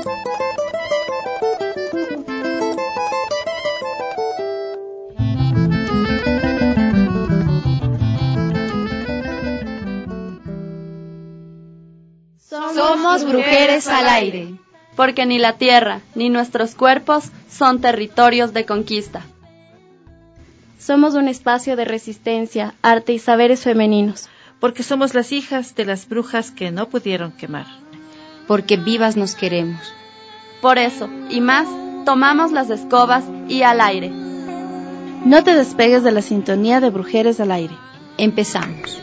Somos Brujeres al Aire, porque ni la tierra ni nuestros cuerpos son territorios de conquista. Somos un espacio de resistencia, arte y saberes femeninos. Porque somos las hijas de las brujas que no pudieron quemar. Porque vivas nos queremos. Por eso, y más, tomamos las escobas y al aire. No te despegues de la sintonía de Brujeres al Aire. Empezamos.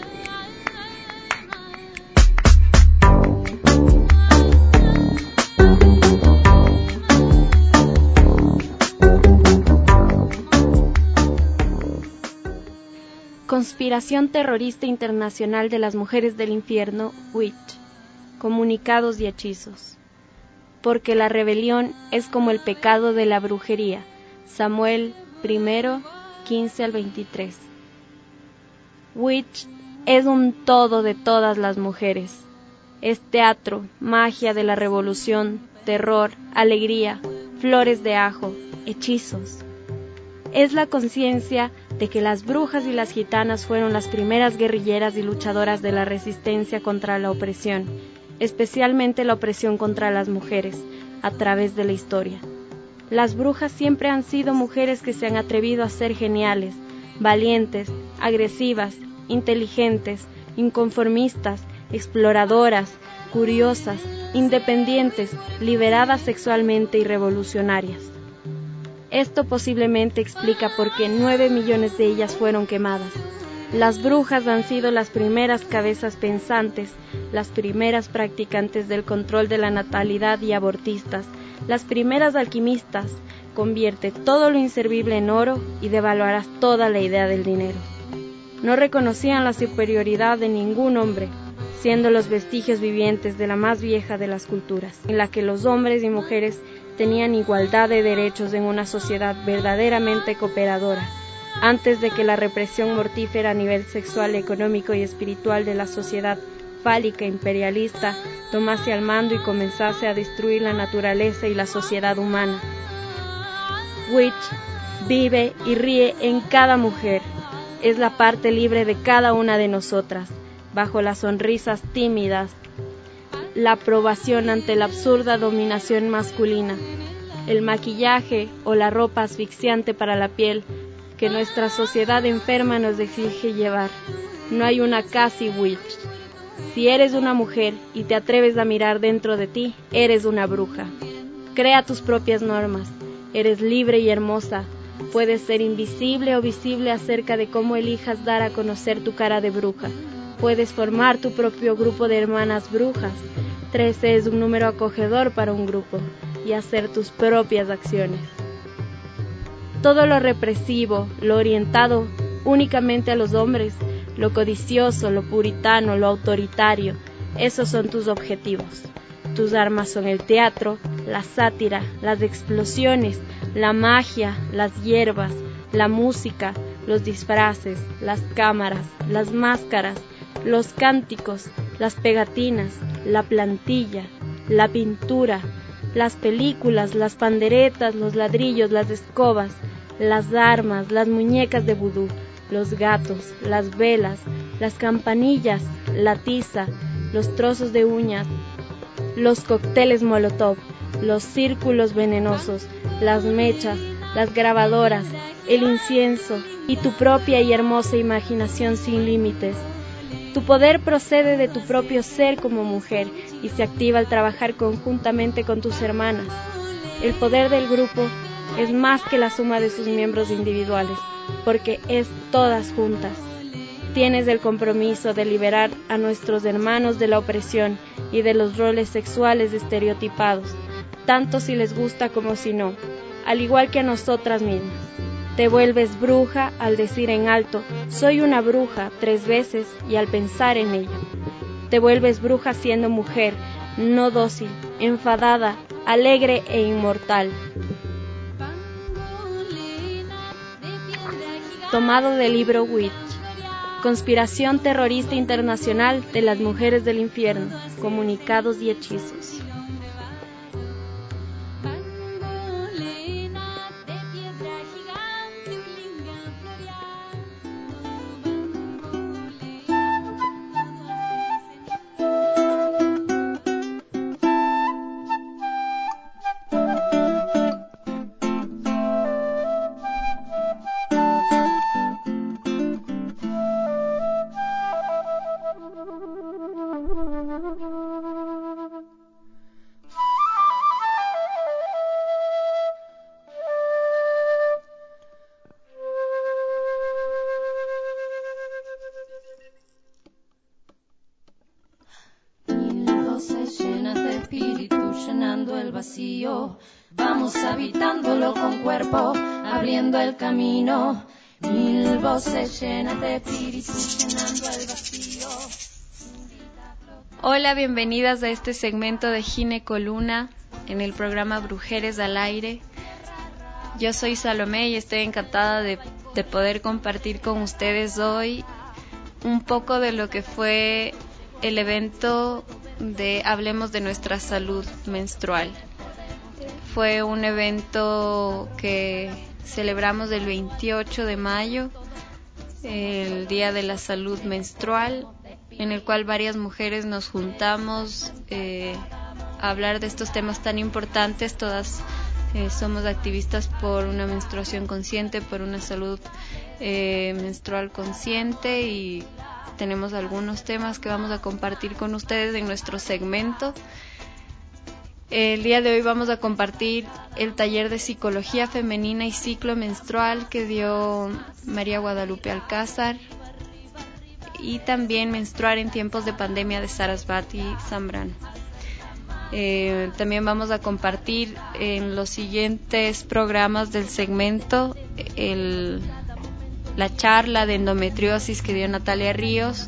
Conspiración terrorista internacional de las mujeres del infierno, Witch. Comunicados y hechizos. Porque la rebelión es como el pecado de la brujería. Samuel 1, 15 al 23. Witch es un todo de todas las mujeres. Es teatro, magia de la revolución, terror, alegría, flores de ajo, hechizos. Es la conciencia de que las brujas y las gitanas fueron las primeras guerrilleras y luchadoras de la resistencia contra la opresión, especialmente la opresión contra las mujeres, a través de la historia. Las brujas siempre han sido mujeres que se han atrevido a ser geniales, valientes, agresivas, inteligentes, inconformistas, exploradoras, curiosas, independientes, liberadas sexualmente y revolucionarias. Esto posiblemente explica por qué 9 millones de ellas fueron quemadas. Las brujas han sido las primeras cabezas pensantes, las primeras practicantes del control de la natalidad y abortistas, las primeras alquimistas. Convierte todo lo inservible en oro y devaluarás toda la idea del dinero. No reconocían la superioridad de ningún hombre, siendo los vestigios vivientes de la más vieja de las culturas, en la que los hombres y mujeres tenían igualdad de derechos en una sociedad verdaderamente cooperadora, antes de que la represión mortífera a nivel sexual, económico y espiritual de la sociedad fálica imperialista tomase al mando y comenzase a destruir la naturaleza y la sociedad humana. Witch vive y ríe en cada mujer, es la parte libre de cada una de nosotras, bajo las sonrisas tímidas, la aprobación ante la absurda dominación masculina, el maquillaje o la ropa asfixiante para la piel que nuestra sociedad enferma nos exige llevar. No hay una casi witch. Si eres una mujer y te atreves a mirar dentro de ti, eres una bruja. Crea tus propias normas. Eres libre y hermosa. Puedes ser invisible o visible acerca de cómo elijas dar a conocer tu cara de bruja. Puedes formar tu propio grupo de hermanas brujas. 13 es un número acogedor para un grupo, y hacer tus propias acciones. Todo lo represivo, lo orientado únicamente a los hombres, lo codicioso, lo puritano, lo autoritario, esos son tus objetivos. Tus armas son el teatro, la sátira, las explosiones, la magia, las hierbas, la música, los disfraces, las cámaras, las máscaras, los cánticos, las pegatinas, la plantilla, la pintura, las películas, las panderetas, los ladrillos, las escobas, las armas, las muñecas de vudú, los gatos, las velas, las campanillas, la tiza, los trozos de uñas, los cócteles molotov, los círculos venenosos, las mechas, las grabadoras, el incienso y tu propia y hermosa imaginación sin límites. Tu poder procede de tu propio ser como mujer y se activa al trabajar conjuntamente con tus hermanas. El poder del grupo es más que la suma de sus miembros individuales, porque es todas juntas. Tienes el compromiso de liberar a nuestros hermanos de la opresión y de los roles sexuales estereotipados, tanto si les gusta como si no, al igual que a nosotras mismas. Te vuelves bruja al decir en alto, soy una bruja 3 veces y al pensar en ello. Te vuelves bruja siendo mujer, no dócil, enfadada, alegre e inmortal. Tomado del libro Witch, Conspiración terrorista internacional de las mujeres del infierno, comunicados y hechizos. llenando el vacío. Vamos habitándolo con cuerpo, abriendo el camino. Mil voces llenas de espíritu, llenando el vacío. Hola, bienvenidas a este segmento de Ginecoluna en el programa Brujeres al Aire. Yo soy Salomé y estoy encantada de poder compartir con ustedes hoy un poco de lo que fue el evento de Hablemos de nuestra salud menstrual. Fue un evento que celebramos el 28 de mayo, el Día de la Salud Menstrual, en el cual varias mujeres nos juntamos a hablar de estos temas tan importantes. Todas somos activistas por una menstruación consciente, por una salud menstrual consciente, y tenemos algunos temas que vamos a compartir con ustedes en nuestro segmento. El día de hoy vamos a compartir el taller de psicología femenina y ciclo menstrual que dio María Guadalupe Alcázar, y también menstruar en tiempos de pandemia de Sarasvati Zambrano. También vamos a compartir en los siguientes programas del segmento la charla de endometriosis que dio Natalia Ríos,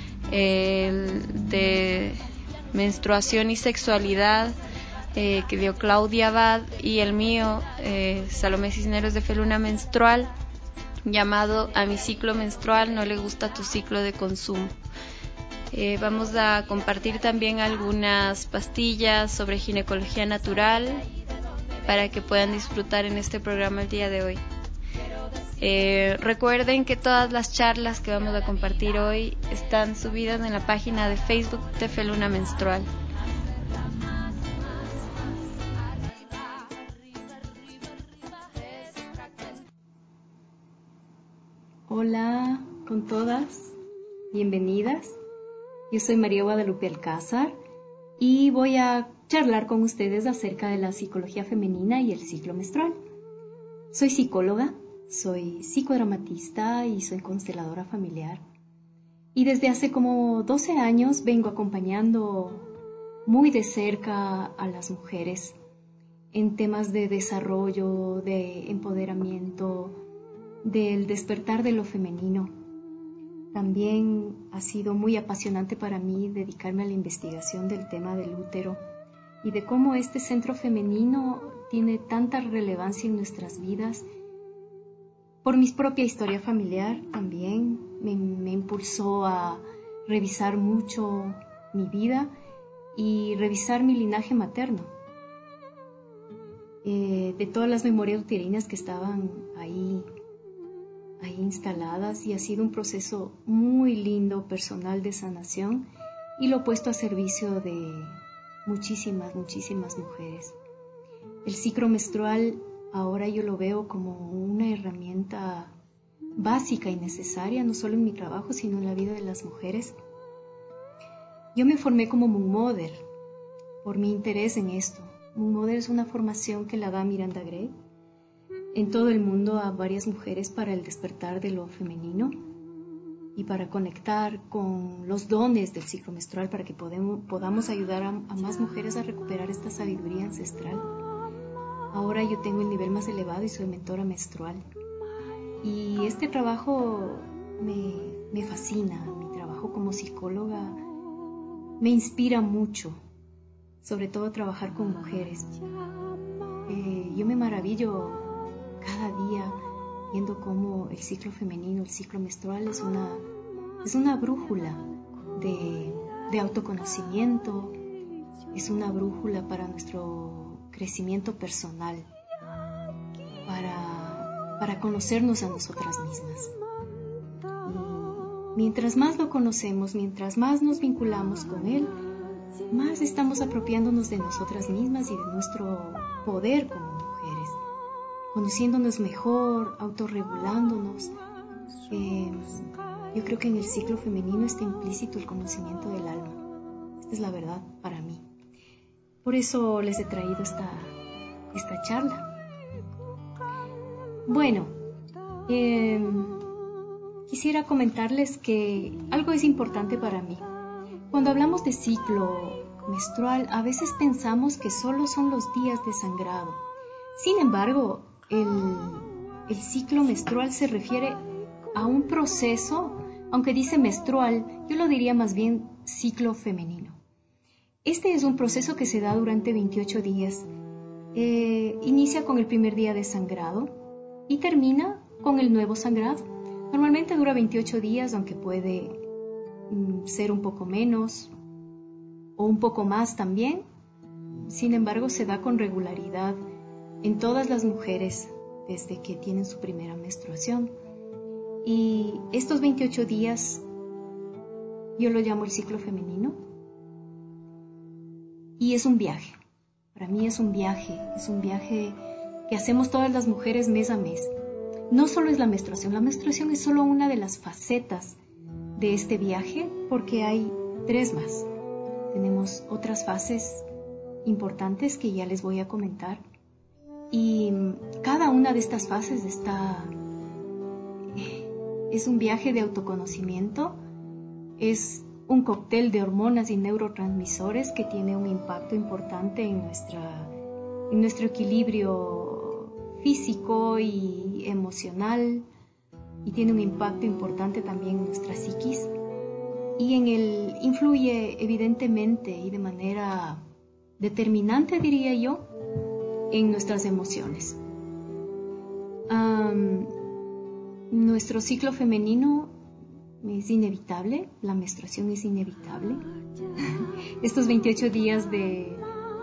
de menstruación y sexualidad que dio Claudia Abad, y el mío, Salomé Cisneros, de Feluna Menstrual, llamado A mi ciclo menstrual no le gusta tu ciclo de consumo. Vamos a compartir también algunas pastillas sobre ginecología natural para que puedan disfrutar en este programa el día de hoy. Recuerden que todas las charlas que vamos a compartir hoy están subidas en la página de Facebook de Feluna Menstrual. Hola con todas, bienvenidas. Yo soy María Guadalupe Alcázar y voy a charlar con ustedes acerca de la psicología femenina y el ciclo menstrual. Soy psicóloga, soy psicodramatista y soy consteladora familiar. Y desde hace como 12 años vengo acompañando muy de cerca a las mujeres en temas de desarrollo, de empoderamiento, del despertar de lo femenino. También ha sido muy apasionante para mí dedicarme a la investigación del tema del útero y de cómo este centro femenino tiene tanta relevancia en nuestras vidas. Por mi propia historia familiar también me impulsó a revisar mucho mi vida y revisar mi linaje materno. De todas las memorias uterinas que estaban ahí instaladas, y ha sido un proceso muy lindo, personal, de sanación, y lo he puesto a servicio de muchísimas mujeres. El ciclo menstrual ahora yo lo veo como una herramienta básica y necesaria, no solo en mi trabajo, sino en la vida de las mujeres. Yo me formé como Moon Mother por mi interés en esto. Moon Mother es una formación que la da Miranda Gray en todo el mundo a varias mujeres para el despertar de lo femenino y para conectar con los dones del ciclo menstrual, para que podamos ayudar a más mujeres a recuperar esta sabiduría ancestral. Ahora yo tengo el nivel más elevado y soy mentora menstrual. Y este trabajo me fascina. Mi trabajo como psicóloga me inspira mucho, sobre todo trabajar con mujeres. Yo me maravillo cada día viendo cómo el ciclo femenino, el ciclo menstrual es una brújula de autoconocimiento, es una brújula para nuestro crecimiento personal, para conocernos a nosotras mismas. Y mientras más lo conocemos, mientras más nos vinculamos con él, más estamos apropiándonos de nosotras mismas y de nuestro poder como mujeres, conociéndonos mejor, autorregulándonos. Yo creo que en el ciclo femenino está implícito el conocimiento del alma. Esta es la verdad para mí. Por eso les he traído esta charla. Bueno, quisiera comentarles que algo es importante para mí. Cuando hablamos de ciclo menstrual, a veces pensamos que solo son los días de sangrado. Sin embargo, el ciclo menstrual se refiere a un proceso, aunque dice menstrual, yo lo diría más bien ciclo femenino. Este es un proceso que se da durante 28 días. Inicia con el primer día de sangrado y termina con el nuevo sangrado. Normalmente dura 28 días, aunque puede ser un poco menos o un poco más también. Sin embargo, se da con regularidad en todas las mujeres desde que tienen su primera menstruación. Y estos 28 días yo lo llamo el ciclo femenino. Y es un viaje. Para mí es un viaje que hacemos todas las mujeres mes a mes. No solo es la menstruación es solo una de las facetas de este viaje, porque hay 3 más. Tenemos otras fases importantes que ya les voy a comentar. Y cada una de estas fases es un viaje de autoconocimiento, es un cóctel de hormonas y neurotransmisores que tiene un impacto importante en nuestro equilibrio físico y emocional, y tiene un impacto importante también en nuestra psiquis, y influye evidentemente y de manera determinante, diría yo, en nuestras emociones. Nuestro ciclo femenino es inevitable, la menstruación es inevitable. Estos 28 días de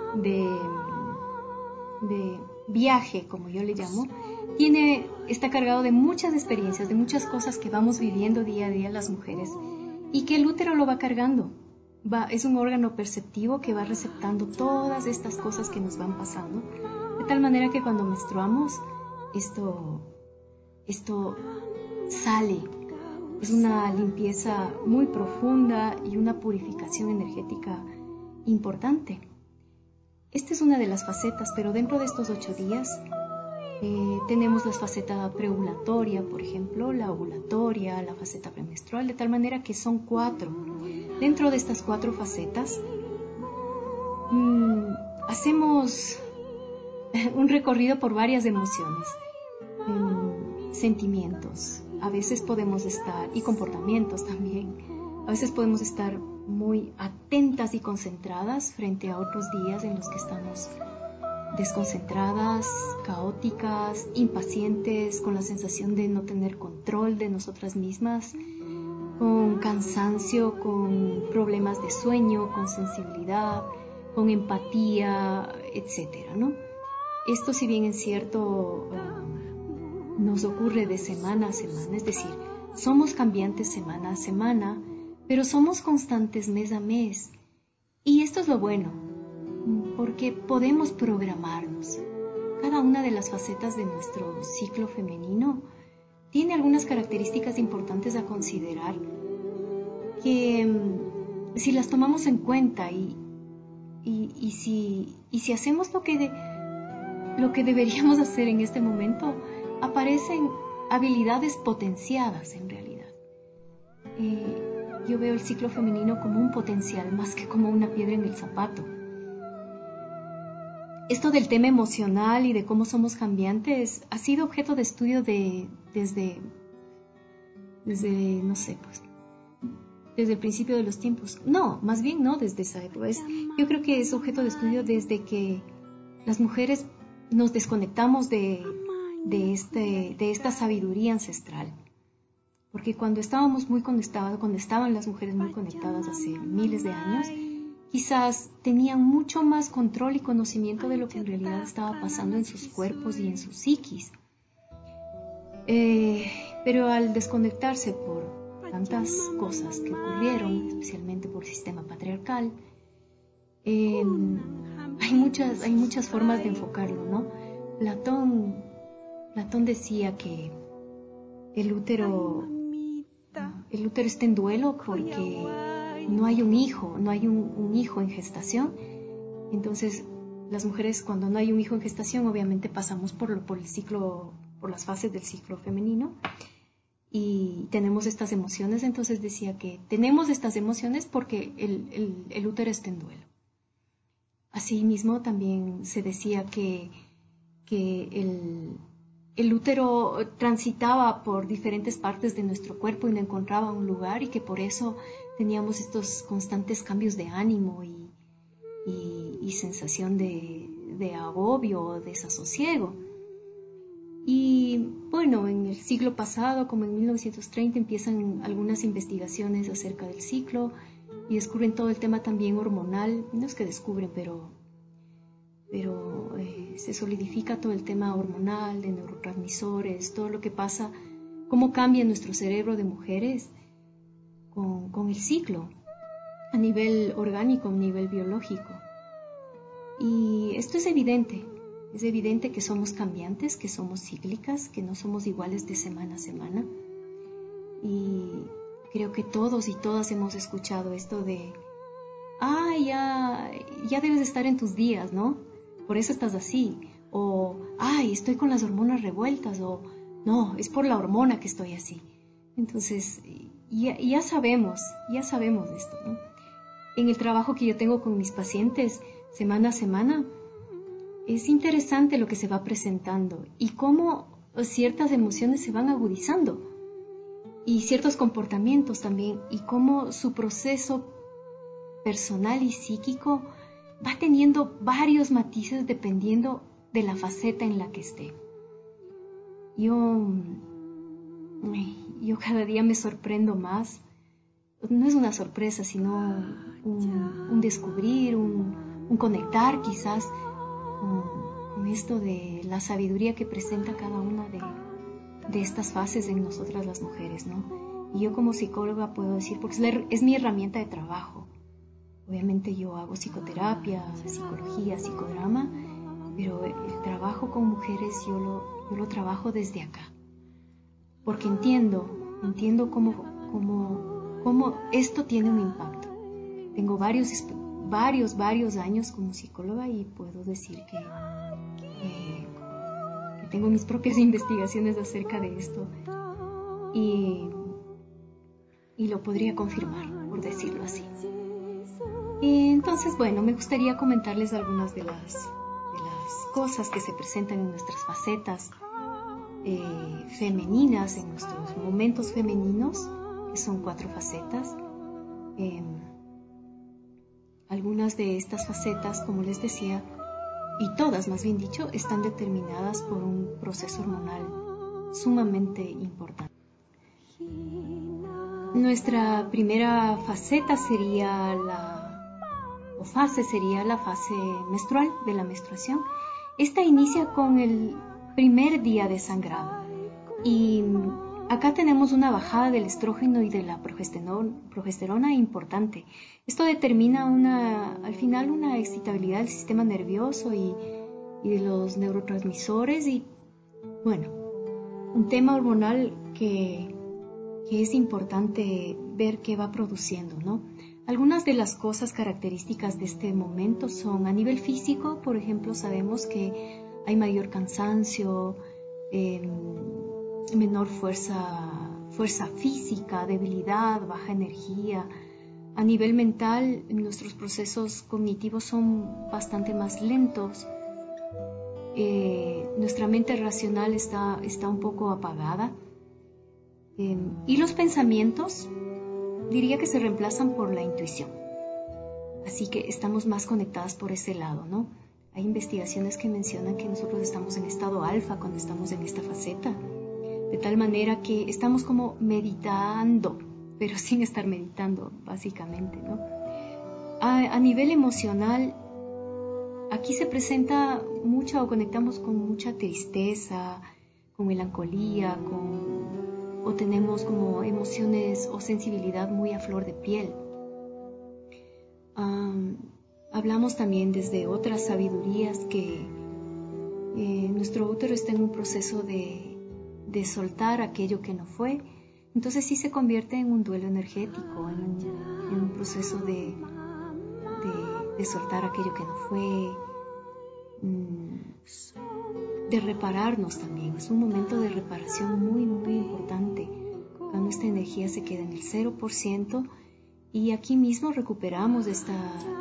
viaje, como yo le llamo, está cargado de muchas experiencias, de muchas cosas que vamos viviendo día a día las mujeres, y que el útero lo va cargando. Es un órgano perceptivo que va receptando todas estas cosas que nos van pasando, de tal manera que cuando menstruamos, esto sale. Es una limpieza muy profunda y una purificación energética importante. Esta es una de las facetas, pero dentro de estos 8 días tenemos la faceta preovulatoria, por ejemplo, la ovulatoria, la faceta premenstrual, de tal manera que son 4. Dentro de estas 4 facetas hacemos un recorrido por varias emociones, sentimientos. A veces podemos estar, y comportamientos también, a veces podemos estar muy atentas y concentradas frente a otros días en los que estamos desconcentradas, caóticas, impacientes, con la sensación de no tener control de nosotras mismas, con cansancio, con problemas de sueño, con sensibilidad, con empatía, etcétera, ¿no? Esto, si bien es cierto, nos ocurre de semana a semana, es decir, somos cambiantes semana a semana, pero somos constantes mes a mes. Y esto es lo bueno, porque podemos programarnos. Cada una de las facetas de nuestro ciclo femenino tiene algunas características importantes a considerar que si las tomamos en cuenta y si hacemos lo que deberíamos hacer en este momento, aparecen habilidades potenciadas en realidad. Yo veo el ciclo femenino como un potencial más que como una piedra en el zapato. Esto del tema emocional y de cómo somos cambiantes ha sido objeto de estudio desde no sé, pues, desde el principio de los tiempos. No, más bien no desde esa época. Yo creo que es objeto de estudio desde que las mujeres nos desconectamos de esta sabiduría ancestral. Porque cuando estábamos muy conectadas, cuando estaban las mujeres muy conectadas hace miles de años, quizás tenían mucho más control y conocimiento de lo que en realidad estaba pasando en sus cuerpos y en sus psiquis. Pero al desconectarse por tantas cosas que ocurrieron, especialmente por el sistema patriarcal, hay muchas formas de enfocarlo, ¿no? Platón decía que el útero está en duelo porque no hay un hijo en gestación. Entonces, las mujeres, cuando no hay un hijo en gestación, obviamente pasamos por el ciclo, por las fases del ciclo femenino, y tenemos estas emociones. Entonces decía que tenemos estas emociones porque el útero está en duelo. Asimismo, también se decía que el útero transitaba por diferentes partes de nuestro cuerpo y no encontraba un lugar, y que por eso teníamos estos constantes cambios de ánimo y sensación de agobio o desasosiego. Y bueno, en el siglo pasado, como en 1930, empiezan algunas investigaciones acerca del ciclo y descubren todo el tema también hormonal. No es que descubren, pero se solidifica todo el tema hormonal, de neurotransmisores, todo lo que pasa, cómo cambia nuestro cerebro de mujeres con el ciclo, a nivel orgánico, a nivel biológico. Y esto es evidente que somos cambiantes, que somos cíclicas, que no somos iguales de semana a semana. Y creo que todos y todas hemos escuchado esto de, ya debes de estar en tus días, ¿no? Por eso estás así. O, estoy con las hormonas revueltas. O, no, es por la hormona que estoy así. Entonces, ya sabemos esto, ¿no? En el trabajo que yo tengo con mis pacientes, semana a semana, es interesante lo que se va presentando y cómo ciertas emociones se van agudizando y ciertos comportamientos también, y cómo su proceso personal y psíquico va teniendo varios matices dependiendo de la faceta en la que esté. Yo cada día me sorprendo más. No es una sorpresa, sino un descubrir, un conectar quizás con esto de la sabiduría que presenta cada una de estas fases en nosotras las mujeres, ¿no? Y yo como psicóloga puedo decir, porque es mi herramienta de trabajo. Obviamente yo hago psicoterapia, psicología, psicodrama, pero el trabajo con mujeres yo lo trabajo desde acá. Porque entiendo cómo esto tiene un impacto. Tengo varios años como psicóloga y puedo decir que tengo mis propias investigaciones acerca de esto y lo podría confirmar, por decirlo así. Y entonces, bueno, me gustaría comentarles algunas de las cosas que se presentan en nuestras facetas femeninas, en nuestros momentos femeninos, que son 4 facetas. Algunas de estas facetas, como les decía, y todas más bien dicho, están determinadas por un proceso hormonal sumamente importante. Nuestra primera faceta sería fase menstrual, de la menstruación. Esta inicia con el primer día de sangrado y acá tenemos una bajada del estrógeno y de la progesterona importante. Esto determina al final una excitabilidad del sistema nervioso y de los neurotransmisores, y bueno, un tema hormonal que es importante ver qué va produciendo, ¿no? Algunas de las cosas características de este momento son a nivel físico. Por ejemplo, sabemos que hay mayor cansancio, menor fuerza física, debilidad, baja energía. A nivel mental, nuestros procesos cognitivos son bastante más lentos. Nuestra mente racional está un poco apagada. Y los pensamientos, diría que se reemplazan por la intuición. Así que estamos más conectadas por ese lado, ¿no? Hay investigaciones que mencionan que nosotros estamos en estado alfa cuando estamos en esta faceta, de tal manera que estamos como meditando, pero sin estar meditando, básicamente, ¿no? A nivel emocional, aquí se presenta mucho, o conectamos con mucha tristeza, con melancolía, o tenemos como emociones o sensibilidad muy a flor de piel. Hablamos también desde otras sabidurías que nuestro útero está en un proceso de soltar aquello que no fue. Entonces sí se convierte en un duelo energético, en un proceso de soltar aquello que no fue, de repararnos también. Es un momento de reparación muy, muy importante. Cuando nuestra energía se queda en el 0%, y aquí mismo recuperamos esta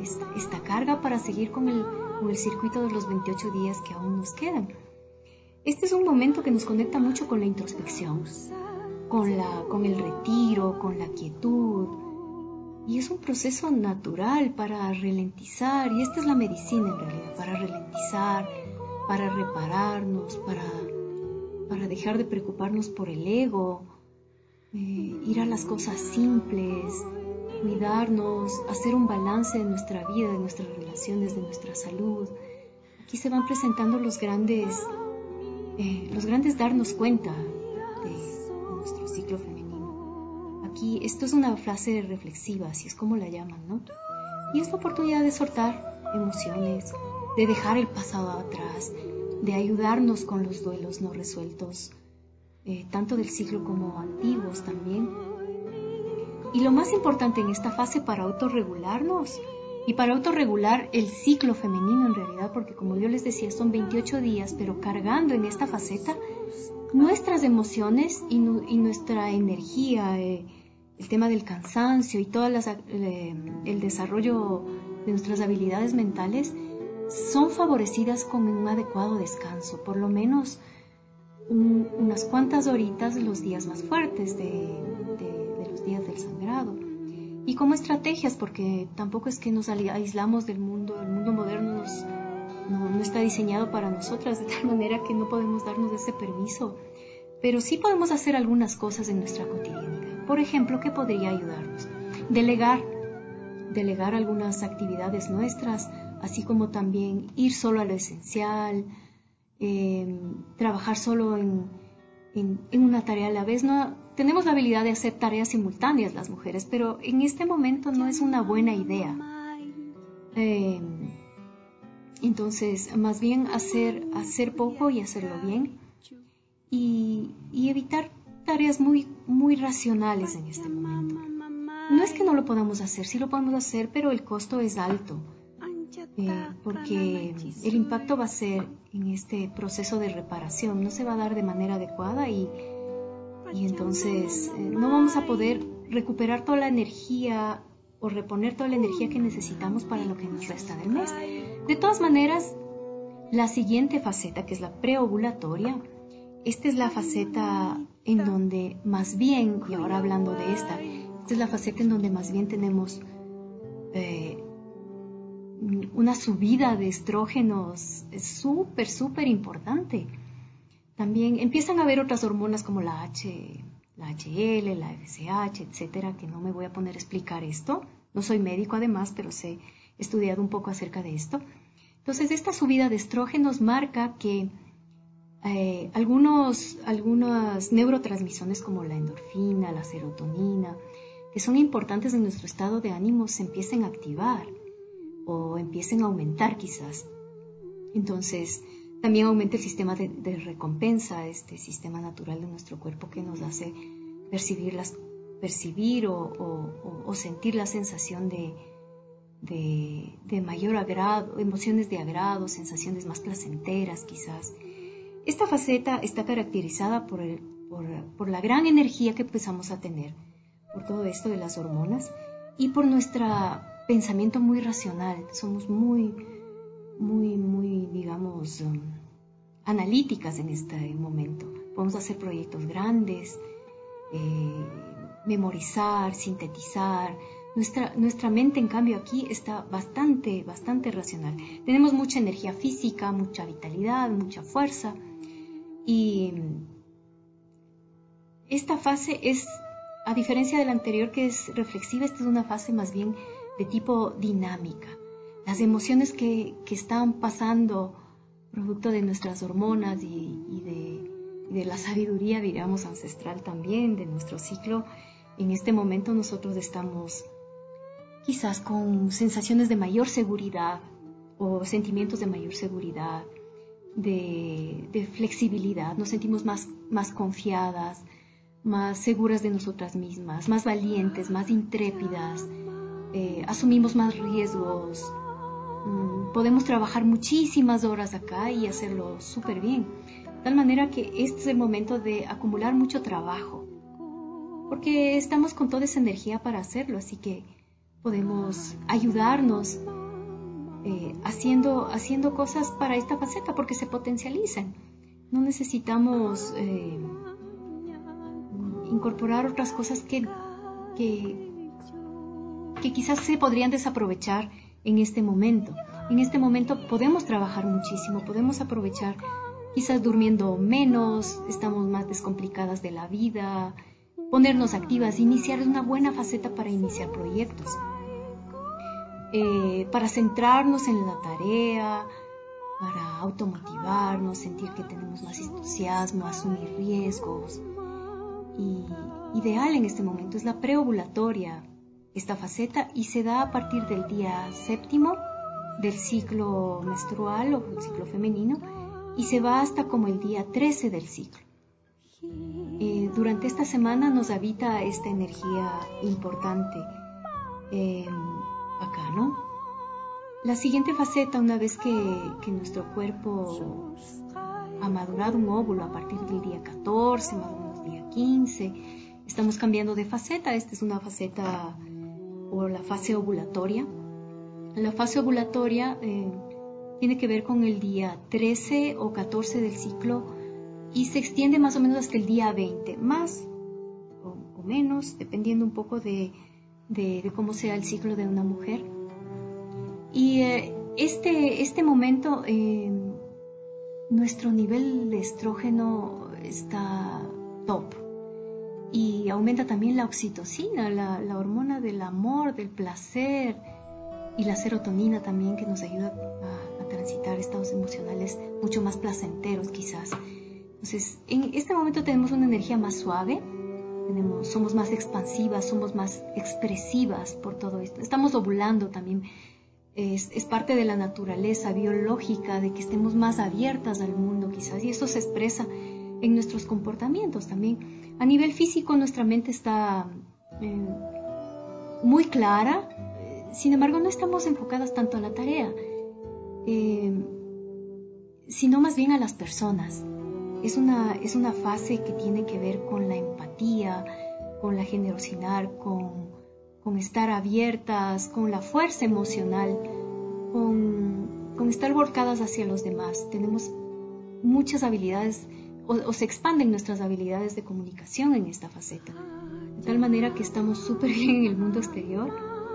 esta carga para seguir con el circuito de los 28 días que aún nos quedan. Este es un momento que nos conecta mucho con la introspección, con el retiro, con la quietud. Y es un proceso natural para ralentizar, y esta es la medicina en realidad, para ralentizar, para repararnos, para dejar de preocuparnos por el ego, ir a las cosas simples, cuidarnos, hacer un balance de nuestra vida, de nuestras relaciones, de nuestra salud. Aquí se van presentando los grandes darnos cuenta de nuestro ciclo femenino. Aquí, esto es una frase reflexiva, así es como la llaman, ¿no? Y es la oportunidad de soltar emociones, de dejar el pasado atrás, de ayudarnos con los duelos no resueltos, tanto del ciclo como antiguos también. Y lo más importante en esta fase para autorregularnos y para autorregular el ciclo femenino en realidad, porque como yo les decía, son 28 días, pero cargando en esta faceta nuestras emociones y nuestra energía, el tema del cansancio y todo el desarrollo de nuestras habilidades mentales son favorecidas con un adecuado descanso, por lo menos unas cuantas horitas los días más fuertes de los días del sangrado. Y como estrategias, porque tampoco es que nos aislamos del mundo, el mundo moderno no está diseñado para nosotras, de tal manera que no podemos darnos ese permiso, pero sí podemos hacer algunas cosas en nuestra cotidianidad. Por ejemplo, ¿qué podría ayudarnos? Delegar algunas actividades nuestras, así como también ir solo a lo esencial, trabajar solo en una tarea a la vez. No tenemos la habilidad de hacer tareas simultáneas las mujeres, pero en este momento no es una buena idea. Entonces, más bien hacer poco y hacerlo bien, y evitar tareas muy, muy racionales en este momento. No es que no lo podamos hacer, sí lo podemos hacer, pero el costo es alto. Porque el impacto va a ser en este proceso de reparación, no se va a dar de manera adecuada y entonces no vamos a poder recuperar toda la energía o reponer toda la energía que necesitamos para lo que nos resta del mes. De todas maneras, la siguiente faceta, que es la preovulatoria, esta es la faceta en donde más bien, y ahora hablando de esta es la faceta en donde más bien tenemos una subida de estrógenos súper, súper importante. También empiezan a haber otras hormonas como la HL, la FSH, etcétera, que no me voy a poner a explicar esto. No soy médico además, pero he estudiado un poco acerca de esto. Entonces, esta subida de estrógenos marca que algunas neurotransmisiones como la endorfina, la serotonina, que son importantes en nuestro estado de ánimo, se empiecen a activar o empiecen a aumentar quizás. Entonces, también aumenta el sistema de recompensa, este sistema natural de nuestro cuerpo que nos hace percibir o sentir la sensación de mayor agrado, emociones de agrado, sensaciones más placenteras quizás. Esta faceta está caracterizada por la gran energía que empezamos a tener, por todo esto de las hormonas y por nuestro pensamiento muy racional. Somos muy, muy, muy, digamos, analíticas en este momento. Podemos hacer proyectos grandes, memorizar, sintetizar. Nuestra mente, en cambio, aquí está bastante, bastante racional. Tenemos mucha energía física, mucha vitalidad, mucha fuerza. Y esta fase es, a diferencia de la anterior que es reflexiva, esta es una fase más bien de tipo dinámica. Las emociones que están pasando producto de nuestras hormonas y de la sabiduría, digamos, ancestral también, de nuestro ciclo, en este momento nosotros estamos quizás con sensaciones de mayor seguridad o sentimientos de mayor seguridad, de flexibilidad. Nos sentimos más confiadas, más seguras de nosotras mismas, más valientes, más intrépidas, asumimos más riesgos, podemos trabajar muchísimas horas acá y hacerlo súper bien. De tal manera que este es el momento de acumular mucho trabajo, porque estamos con toda esa energía para hacerlo, así que podemos ayudarnos haciendo cosas para esta faceta porque se potencializan. No necesitamos incorporar otras cosas que quizás se podrían desaprovechar en este momento. En este momento podemos trabajar muchísimo, podemos aprovechar quizás durmiendo menos, estamos más descomplicadas de la vida, ponernos activas, iniciar una buena faceta para iniciar proyectos, para centrarnos en la tarea, para automotivarnos, sentir que tenemos más entusiasmo, asumir riesgos. Y ideal en este momento es la preovulatoria, esta faceta, y se da a partir del día 7 del ciclo menstrual o el ciclo femenino y se va hasta como el día 13 del ciclo. Durante esta semana nos habita esta energía importante acá, ¿no? La siguiente faceta, una vez que nuestro cuerpo ha madurado un óvulo a partir del día 14, más o menos día 15, estamos cambiando de faceta. Esta es una faceta o la fase ovulatoria. La fase ovulatoria tiene que ver con el día 13 o 14 del ciclo y se extiende más o menos hasta el día 20, más o menos, dependiendo un poco de cómo sea el ciclo de una mujer. Y este momento, nuestro nivel de estrógeno está top. Y aumenta también la oxitocina, la hormona del amor, del placer, y la serotonina también, que nos ayuda a transitar estados emocionales mucho más placenteros quizás. Entonces, en este momento tenemos una energía más suave, somos más expansivas, somos más expresivas por todo esto. Estamos ovulando también, es parte de la naturaleza biológica, de que estemos más abiertas al mundo quizás, y eso se expresa en nuestros comportamientos también. A nivel físico, nuestra mente está muy clara, sin embargo, no estamos enfocadas tanto a la tarea, sino más bien a las personas. Es una fase que tiene que ver con la empatía, con la generosidad, con estar abiertas, con la fuerza emocional, con estar volcadas hacia los demás. Tenemos muchas habilidades, o se expanden nuestras habilidades de comunicación en esta faceta, de tal manera que estamos súper bien en el mundo exterior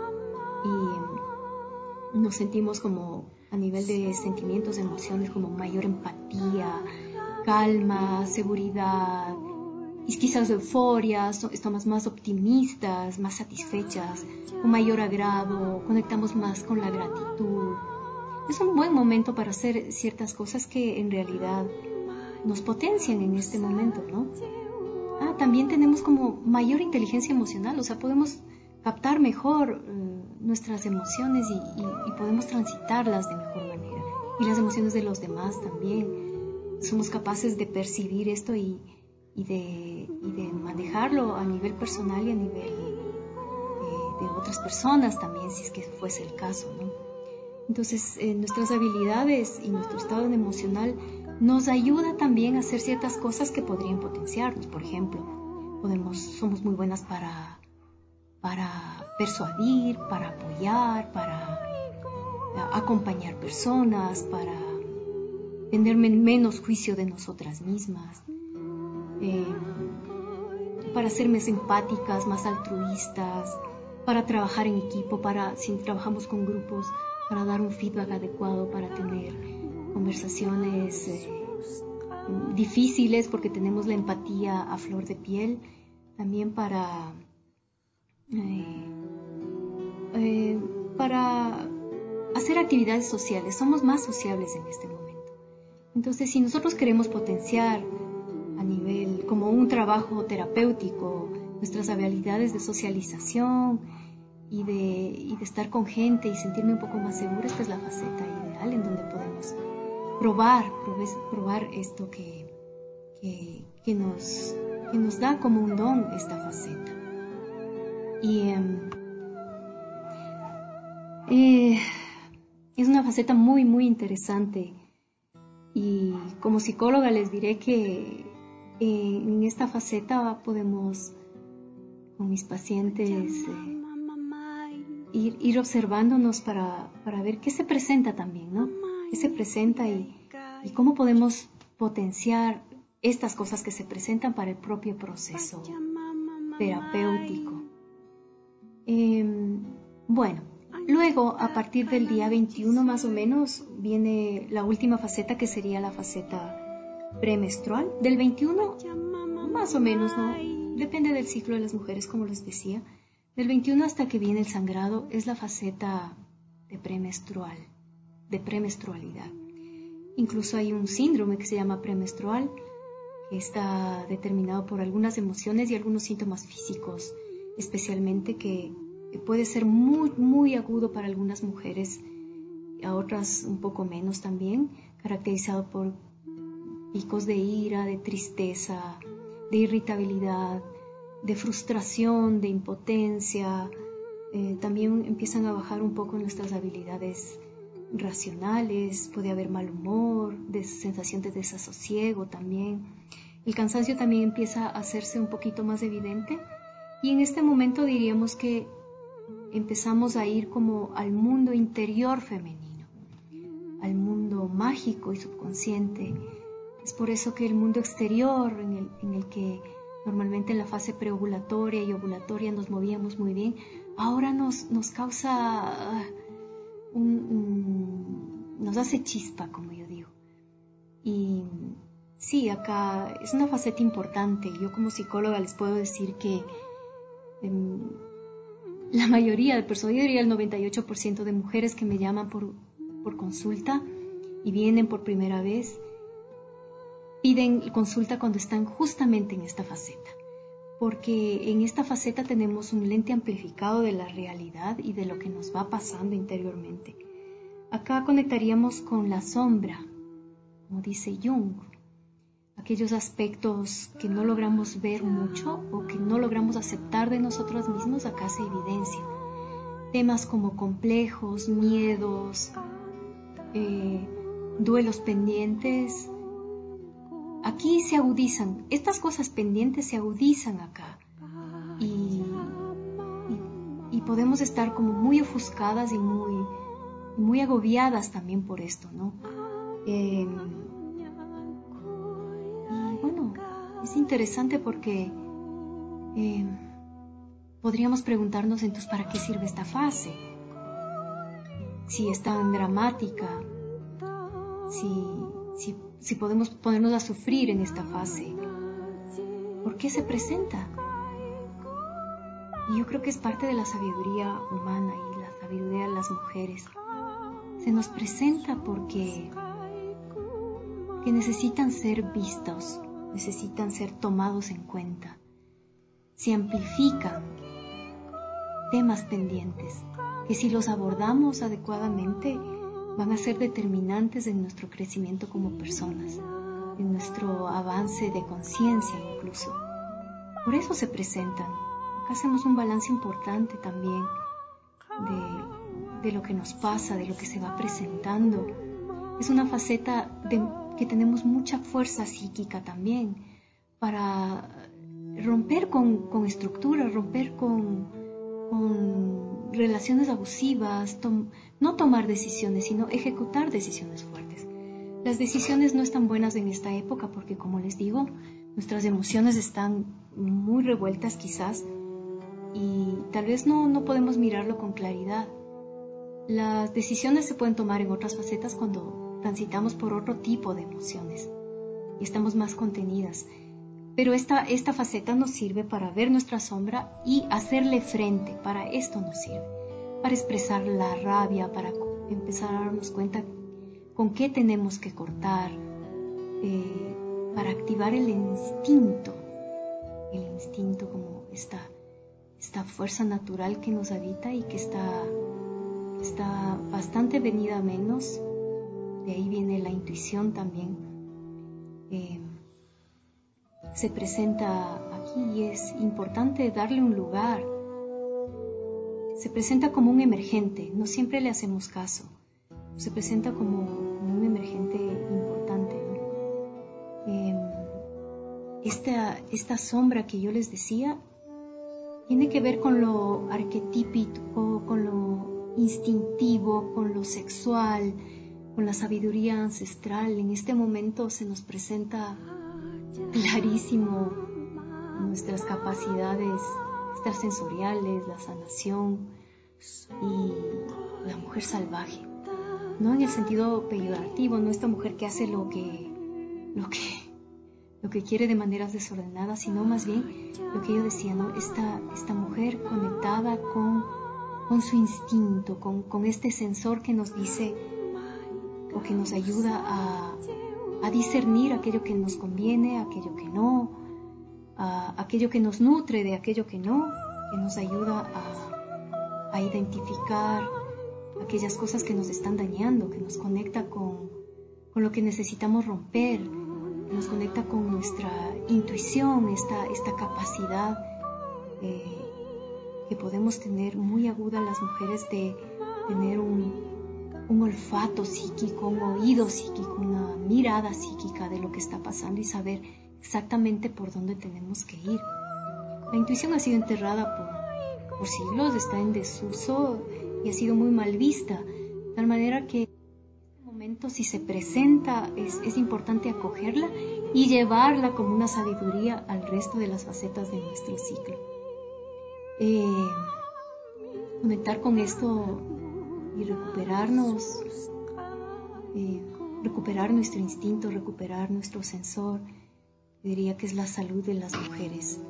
y nos sentimos como a nivel de sentimientos, emociones, como mayor empatía, calma, seguridad y quizás euforia. Estamos más optimistas, más satisfechas, con mayor agrado, conectamos más con la gratitud. Es un buen momento para hacer ciertas cosas que en realidad nos potencian en este momento, ¿no? También tenemos como mayor inteligencia emocional, o sea, podemos captar mejor nuestras emociones y podemos transitarlas de mejor manera. Y las emociones de los demás también. Somos capaces de percibir esto y de manejarlo a nivel personal y a nivel de otras personas también, si es que fuese el caso, ¿no? Entonces, nuestras habilidades y nuestro estado emocional nos ayuda también a hacer ciertas cosas que podrían potenciarnos. Por ejemplo, somos muy buenas para persuadir, para apoyar, para acompañar personas, para tener menos juicio de nosotras mismas, para ser más empáticas, más altruistas, para trabajar en equipo, si trabajamos con grupos, para dar un feedback adecuado, para tener conversaciones difíciles porque tenemos la empatía a flor de piel, también para hacer actividades sociales. Somos más sociables en este momento. Entonces, si nosotros queremos potenciar a nivel como un trabajo terapéutico nuestras habilidades de socialización y de estar con gente y sentirme un poco más segura, esta es la faceta ideal en donde podemos probar esto que nos da como un don esta faceta. Y es una faceta muy, muy interesante. Y como psicóloga les diré que en esta faceta podemos, con mis pacientes, ir observándonos para ver qué se presenta también, ¿no? Qué se presenta y cómo podemos potenciar estas cosas que se presentan para el propio proceso terapéutico. Bueno, luego a partir del día 21 más o menos viene la última faceta, que sería la faceta premenstrual. Del 21 más o menos, ¿no? Depende del ciclo de las mujeres, como les decía. Del 21 hasta que viene el sangrado es la faceta de premenstrualidad. Incluso hay un síndrome que se llama premenstrual, que está determinado por algunas emociones y algunos síntomas físicos, especialmente que puede ser muy, muy agudo para algunas mujeres, a otras un poco menos también, caracterizado por picos de ira, de tristeza, de irritabilidad, de frustración, de impotencia. También empiezan a bajar un poco nuestras habilidades racionales, puede haber mal humor, sensación de desasosiego también. El cansancio también empieza a hacerse un poquito más evidente, y en este momento diríamos que empezamos a ir como al mundo interior femenino, al mundo mágico y subconsciente. Es por eso que el mundo exterior, en el que normalmente en la fase preovulatoria y ovulatoria nos movíamos muy bien, ahora nos causa nos hace chispa, como yo digo. Y sí, acá es una faceta importante. Yo como psicóloga les puedo decir que la mayoría de personas, yo diría el 98% de mujeres que me llaman por consulta y vienen por primera vez, piden consulta cuando están justamente en esta faceta, porque en esta faceta tenemos un lente amplificado de la realidad y de lo que nos va pasando interiormente. Acá conectaríamos con la sombra, como dice Jung, aquellos aspectos que no logramos ver mucho o que no logramos aceptar de nosotros mismos, acá se evidencia. Temas como complejos, miedos, duelos pendientes, aquí se agudizan, estas cosas pendientes se agudizan acá y podemos estar como muy ofuscadas y muy agobiadas también por esto, ¿no? Y bueno, es interesante porque podríamos preguntarnos entonces ¿para qué sirve esta fase? Si es tan dramática, si podemos ponernos a sufrir en esta fase, ¿por qué se presenta? Y yo creo que es parte de la sabiduría humana y la sabiduría de las mujeres. Se nos presenta porque necesitan ser vistos, necesitan ser tomados en cuenta. Se amplifican temas pendientes que si los abordamos adecuadamente van a ser determinantes en nuestro crecimiento como personas, en nuestro avance de conciencia incluso. Por eso se presentan. Acá hacemos un balance importante también de lo que nos pasa, de lo que se va presentando. Es una faceta que tenemos mucha fuerza psíquica también para romper con estructuras, romper con relaciones abusivas, no tomar decisiones, sino ejecutar decisiones fuertes. Las decisiones no están buenas en esta época porque, como les digo, nuestras emociones están muy revueltas quizás y tal vez no podemos mirarlo con claridad. Las decisiones se pueden tomar en otras facetas cuando transitamos por otro tipo de emociones y estamos más contenidas. Pero esta faceta nos sirve para ver nuestra sombra y hacerle frente. Para esto nos sirve, para expresar la rabia, para empezar a darnos cuenta con qué tenemos que cortar, para activar el instinto como esta fuerza natural que nos habita y que está bastante venida a menos. De ahí viene la intuición también. Se presenta aquí y es importante darle un lugar. Se presenta como un emergente, no siempre le hacemos caso. Se presenta como un emergente importante, ¿no? Esta sombra que yo les decía tiene que ver con lo arquetípico, lo instintivo, con lo sexual, con la sabiduría ancestral. En este momento se nos presenta clarísimo nuestras capacidades extrasensoriales, la sanación y la mujer salvaje. No en el sentido peyorativo, no esta mujer que hace lo que quiere de maneras desordenadas, sino más bien lo que yo decía, ¿no? Esta mujer conectada con su instinto, con este sensor que nos dice o que nos ayuda a discernir aquello que nos conviene, aquello que no, aquello que nos nutre de aquello que no, que nos ayuda a identificar aquellas cosas que nos están dañando, que nos conecta con lo que necesitamos romper, que nos conecta con nuestra intuición, esta capacidad que podemos tener muy aguda las mujeres de tener un olfato psíquico, un oído psíquico, una mirada psíquica de lo que está pasando y saber exactamente por dónde tenemos que ir. La intuición ha sido enterrada por siglos, está en desuso y ha sido muy mal vista, de tal manera que en este momento, si se presenta, es importante acogerla y llevarla como una sabiduría al resto de las facetas de nuestro ciclo. Conectar con esto y recuperarnos, recuperar nuestro instinto, recuperar nuestro sensor, diría que es la salud de las mujeres.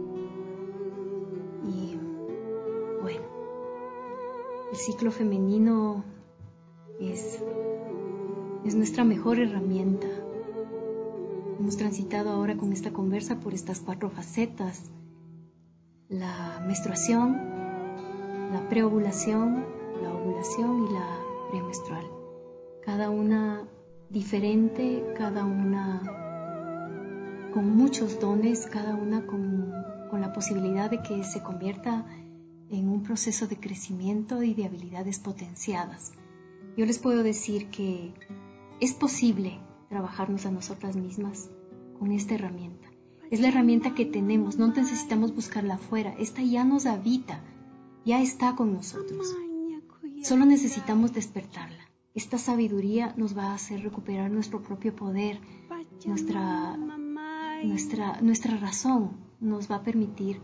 Y bueno, el ciclo femenino es nuestra mejor herramienta. Hemos transitado ahora con esta conversa por estas 4 facetas: la menstruación, la preovulación, la ovulación y la premenstrual. Cada una diferente, cada una con muchos dones, cada una con la posibilidad de que se convierta en un proceso de crecimiento y de habilidades potenciadas. Yo les puedo decir que es posible trabajarnos a nosotras mismas con esta herramienta. Es la herramienta que tenemos, no necesitamos buscarla afuera, esta ya nos habita, ya está con nosotros. Solo necesitamos despertarla. Esta sabiduría nos va a hacer recuperar nuestro propio poder, nuestra razón, nos va a permitir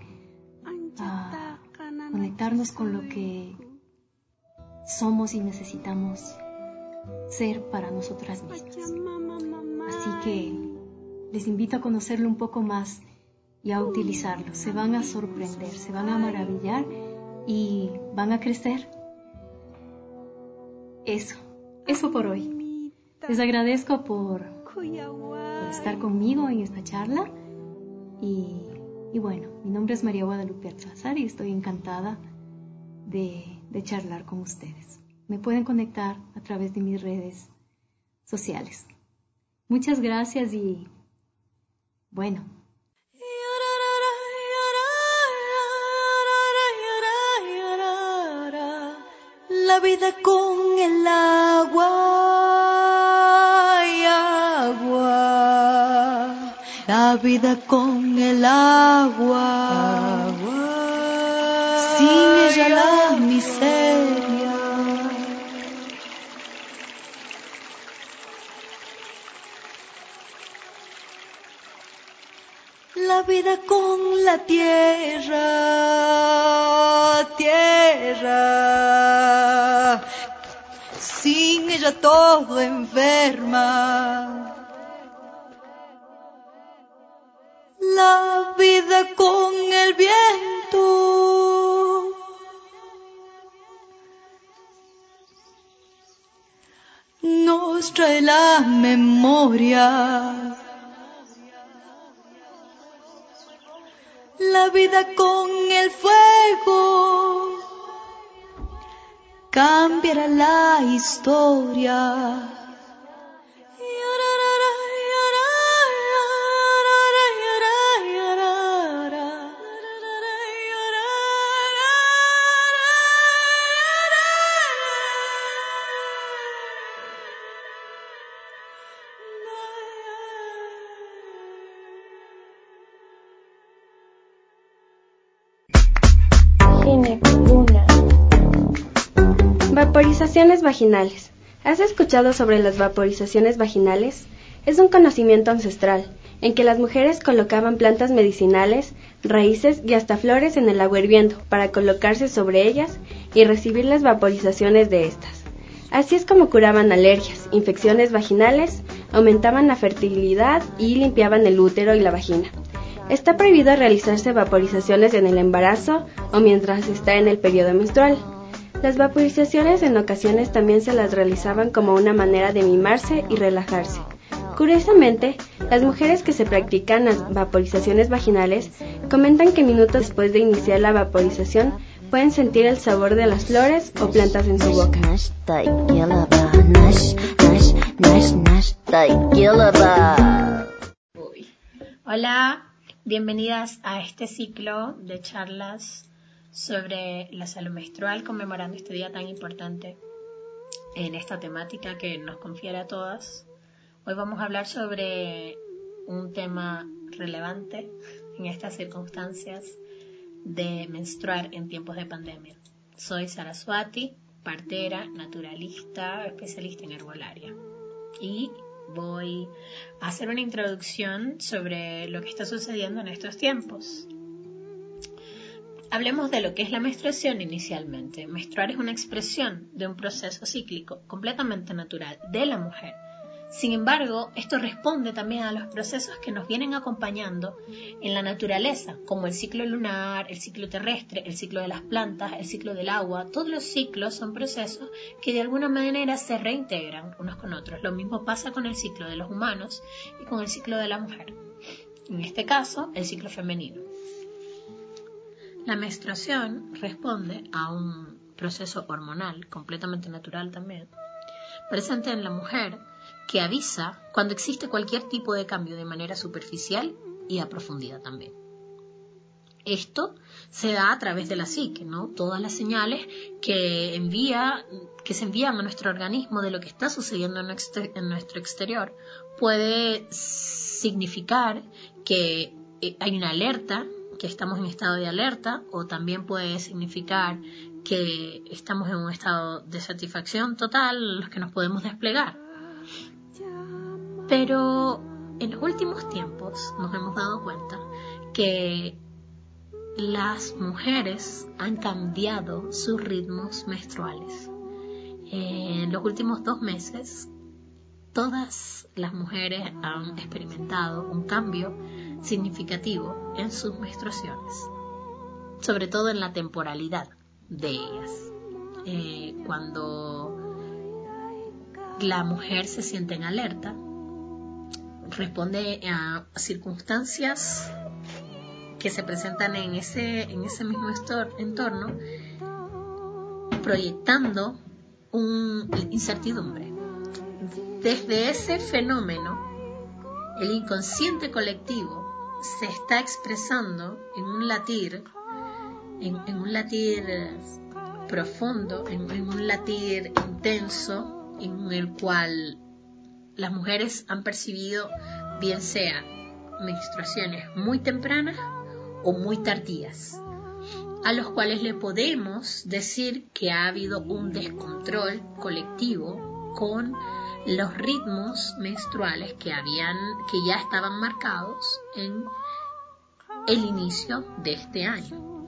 conectarnos con lo que somos y necesitamos ser para nosotras mismas. Así que les invito a conocerlo un poco más y a utilizarlo. Se van a sorprender, se van a maravillar y van a crecer. Eso por hoy. Les agradezco por estar conmigo en esta charla y bueno, mi nombre es María Guadalupe Alcázar y estoy encantada de charlar con ustedes. Me pueden conectar a través de mis redes sociales. Muchas gracias y bueno. La vida con el agua y agua. La vida con el agua. Sin ella la miseria. La vida con la tierra, tierra, sin ella todo enferma. La vida con el viento, nos trae la memoria. La vida con el fuego cambiará la historia. Luna. Vaporizaciones vaginales. ¿Has escuchado sobre las vaporizaciones vaginales? Es un conocimiento ancestral, en que las mujeres colocaban plantas medicinales, raíces y hasta flores en el agua hirviendo para colocarse sobre ellas y recibir las vaporizaciones de estas. Así es como curaban alergias, infecciones vaginales, aumentaban la fertilidad y limpiaban el útero y la vagina. Está prohibido realizarse vaporizaciones en el embarazo o mientras está en el periodo menstrual. Las vaporizaciones en ocasiones también se las realizaban como una manera de mimarse y relajarse. Curiosamente, las mujeres que se practican las vaporizaciones vaginales comentan que minutos después de iniciar la vaporización pueden sentir el sabor de las flores o plantas en su boca. Hola, bienvenidas a este ciclo de charlas sobre la salud menstrual, conmemorando este día tan importante en esta temática que nos confiere a todas. Hoy vamos a hablar sobre un tema relevante en estas circunstancias de menstruar en tiempos de pandemia. Soy Saraswati, partera, naturalista, especialista en herbolaria. Y voy a hacer una introducción sobre lo que está sucediendo en estos tiempos. Hablemos de lo que es la menstruación inicialmente. Menstruar es una expresión de un proceso cíclico completamente natural de la mujer. Sin embargo, esto responde también a los procesos que nos vienen acompañando en la naturaleza, como el ciclo lunar, el ciclo terrestre, el ciclo de las plantas, el ciclo del agua. Todos los ciclos son procesos que de alguna manera se reintegran unos con otros. Lo mismo pasa con el ciclo de los humanos y con el ciclo de la mujer. En este caso, el ciclo femenino. La menstruación responde a un proceso hormonal completamente natural también, presente en la mujer, que avisa cuando existe cualquier tipo de cambio de manera superficial y a profundidad también. Esto se da a través de la psique, ¿no? Todas las señales que se envían a nuestro organismo de lo que está sucediendo en nuestro exterior puede significar que hay una alerta, que estamos en estado de alerta, o también puede significar que estamos en un estado de satisfacción total, los que nos podemos desplegar. Pero en los últimos tiempos nos hemos dado cuenta que las mujeres han cambiado sus ritmos menstruales. En los últimos 2 meses, todas las mujeres han experimentado un cambio significativo en sus menstruaciones, sobre todo en la temporalidad de ellas. Cuando la mujer se siente en alerta, responde a circunstancias que se presentan en ese mismo entorno, proyectando una incertidumbre. Desde ese fenómeno, el inconsciente colectivo se está expresando en un latir, en un latir profundo, en un latir intenso, en el cual las mujeres han percibido, bien sea menstruaciones muy tempranas o muy tardías, a los cuales le podemos decir que ha habido un descontrol colectivo con los ritmos menstruales que ya estaban marcados en el inicio de este año.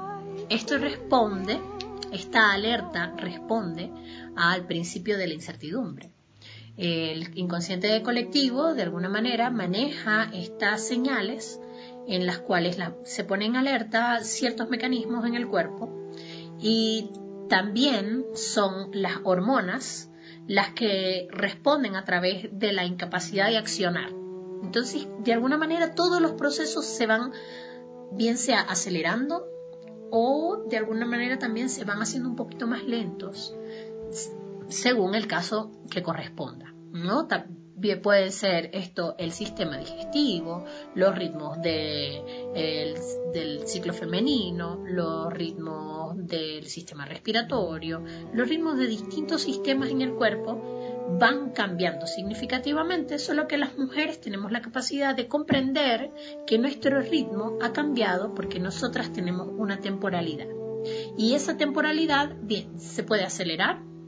Esta alerta responde al principio de la incertidumbre. El inconsciente colectivo, de alguna manera, maneja estas señales en las cuales se ponen en alerta ciertos mecanismos en el cuerpo, y también son las hormonas las que responden a través de la incapacidad de accionar. Entonces, de alguna manera, todos los procesos se van, bien sea acelerando, o de alguna manera también se van haciendo un poquito más lentos, según el caso que corresponda, ¿no? También puede ser esto el sistema digestivo, los ritmos del ciclo femenino, los ritmos del sistema respiratorio, los ritmos de distintos sistemas en el cuerpo van cambiando significativamente, solo que las mujeres tenemos la capacidad de comprender que nuestro ritmo ha cambiado porque nosotras tenemos una temporalidad. Y esa temporalidad, bien, se puede acelerar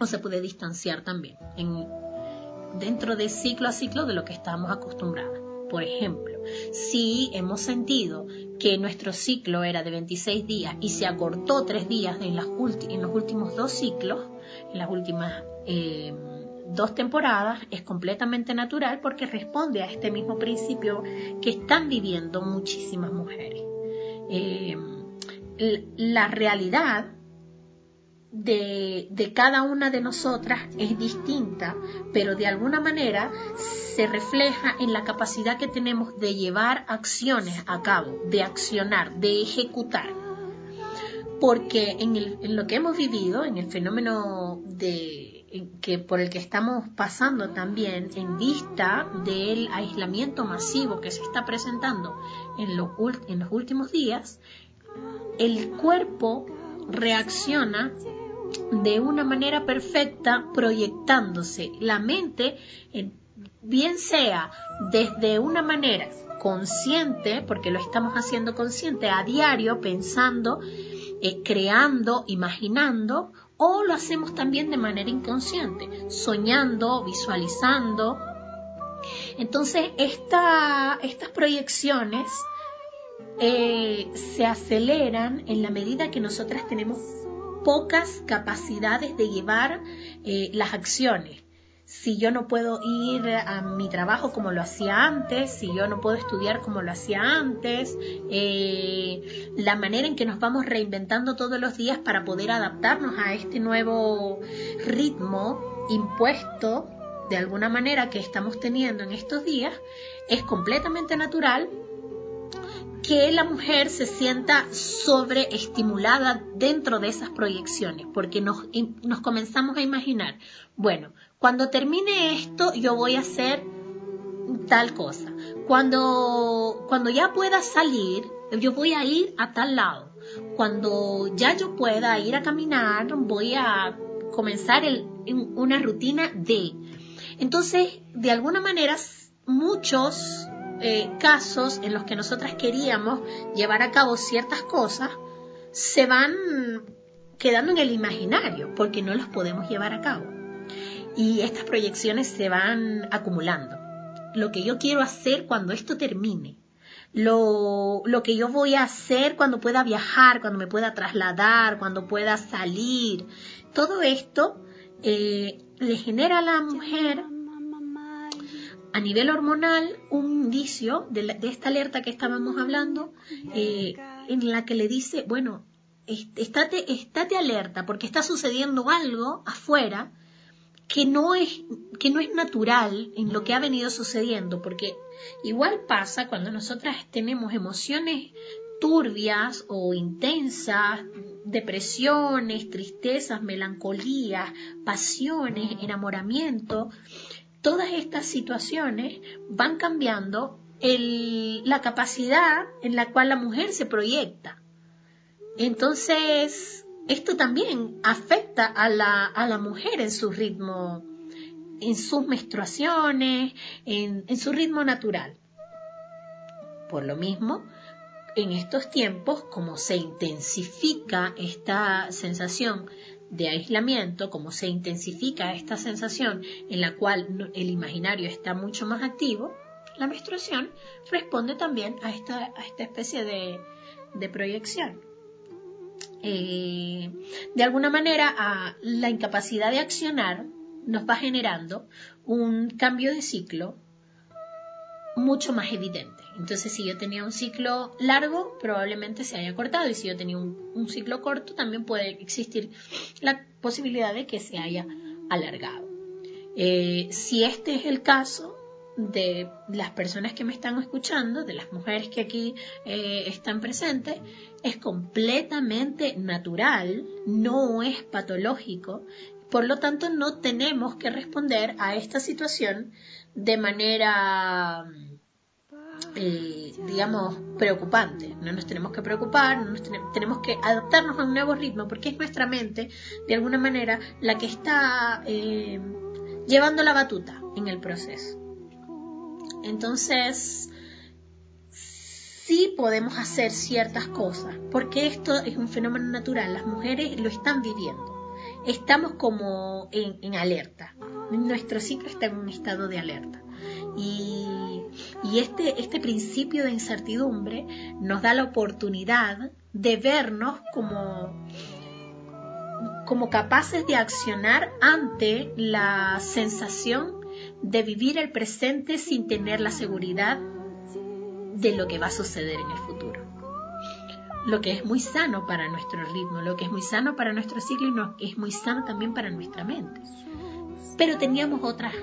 o se puede distanciar también dentro de ciclo a ciclo de lo que estamos acostumbradas. Por ejemplo, si hemos sentido que nuestro ciclo era de 26 días y se acortó 3 días en los últimos 2 ciclos, en las últimas 2 temporadas, es completamente natural porque responde a este mismo principio que están viviendo muchísimas mujeres. La realidad de cada una de nosotras es distinta, pero de alguna manera se refleja en la capacidad que tenemos de llevar acciones a cabo, de accionar, de ejecutar. Porque en lo que hemos vivido, en el fenómeno por el que estamos pasando también, en vista del aislamiento masivo que se está presentando en los últimos días, el cuerpo reacciona de una manera perfecta proyectándose. La mente, bien sea desde una manera consciente, porque lo estamos haciendo consciente a diario, pensando, creando, imaginando, o lo hacemos también de manera inconsciente, soñando, visualizando. Entonces, estas proyecciones se aceleran en la medida que nosotras tenemos pocas capacidades de llevar las acciones. Si yo no puedo ir a mi trabajo como lo hacía antes, si yo no puedo estudiar como lo hacía antes, la manera en que nos vamos reinventando todos los días para poder adaptarnos a este nuevo ritmo impuesto de alguna manera que estamos teniendo en estos días, es completamente natural que la mujer se sienta sobreestimulada dentro de esas proyecciones, porque nos comenzamos a imaginar, bueno, cuando termine esto yo voy a hacer tal cosa, cuando ya pueda salir yo voy a ir a tal lado, cuando ya yo pueda ir a caminar voy a comenzar una rutina de... Entonces, de alguna manera, muchos casos en los que nosotras queríamos llevar a cabo ciertas cosas se van quedando en el imaginario porque no los podemos llevar a cabo y estas proyecciones se van acumulando. Lo que yo quiero hacer cuando esto termine, lo que yo voy a hacer cuando pueda viajar, cuando me pueda trasladar, cuando pueda salir, todo esto le genera a la mujer a nivel hormonal un indicio de esta alerta que estábamos hablando, en la que le dice, bueno, estate alerta porque está sucediendo algo afuera que no es natural en lo que ha venido sucediendo, porque igual pasa cuando nosotras tenemos emociones turbias o intensas, depresiones, tristezas, melancolías, pasiones, enamoramiento. Todas estas situaciones van cambiando la capacidad en la cual la mujer se proyecta. Entonces, esto también afecta a la mujer en su ritmo, en sus menstruaciones, en su ritmo natural. Por lo mismo, en estos tiempos, como se intensifica esta sensación de aislamiento, como se intensifica esta sensación en la cual el imaginario está mucho más activo, la menstruación responde también a esta especie de proyección. De alguna manera, la incapacidad de accionar nos va generando un cambio de ciclo mucho más evidente. Entonces, si yo tenía un ciclo largo, probablemente se haya cortado, y si yo tenía un ciclo corto, también puede existir la posibilidad de que se haya alargado. Si este es el caso de las personas que me están escuchando, de las mujeres que aquí están presentes, es completamente natural, no es patológico, por lo tanto no tenemos que responder a esta situación de manera digamos preocupante. No nos tenemos que preocupar, tenemos que adaptarnos a un nuevo ritmo, porque es nuestra mente de alguna manera la que está llevando la batuta en el proceso. Entonces sí podemos hacer ciertas cosas, porque esto es un fenómeno natural, las mujeres lo están viviendo estamos como en alerta. Nuestro ciclo está en un estado de alerta. Y este principio de incertidumbre nos da la oportunidad de vernos como capaces de accionar ante la sensación de vivir el presente sin tener la seguridad de lo que va a suceder en el futuro. Lo que es muy sano para nuestro ritmo, lo que es muy sano para nuestro ciclo y no, es muy sano también para nuestra mente. Pero teníamos otras